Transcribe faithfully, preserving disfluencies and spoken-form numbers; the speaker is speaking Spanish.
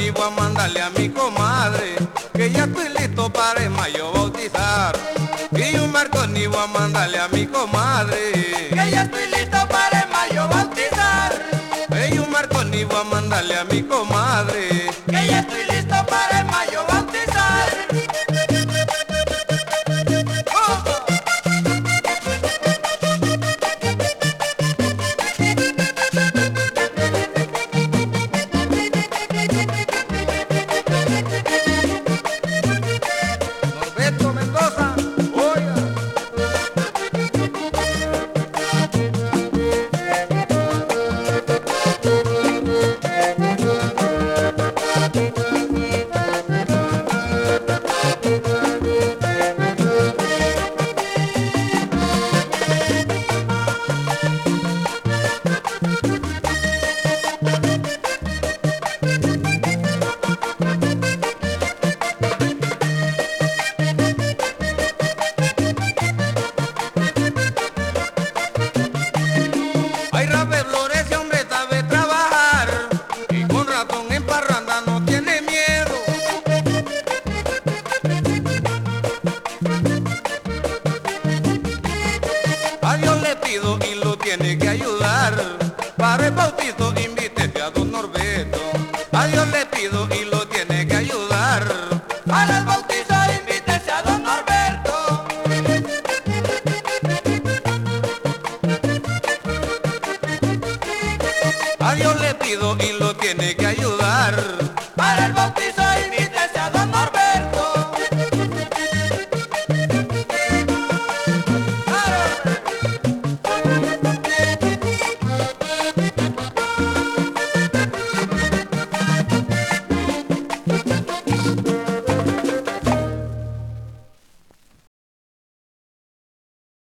y voy a mandarle a mi comadre que ya estoy listo para en mayo bautizar. Y un Marconi voy a mandarle a mi comadre que ya estoy listo para en mayo bautizar. Y un Marconi voy a mandarle a mi comadre que ya estoy listo para en mayo bautizar. Norberto Mendoza, oiga. Ay, Rafael Flores, ese hombre sabe trabajar y con ratón en parranda no tiene miedo. A Dios le pido y lo tiene que ayudar. Para el bautizo invítese a don Norberto. A Dios le pido y lo tiene que ayudar. Para el bautizo invítese a don Norberto. A Dios le pido y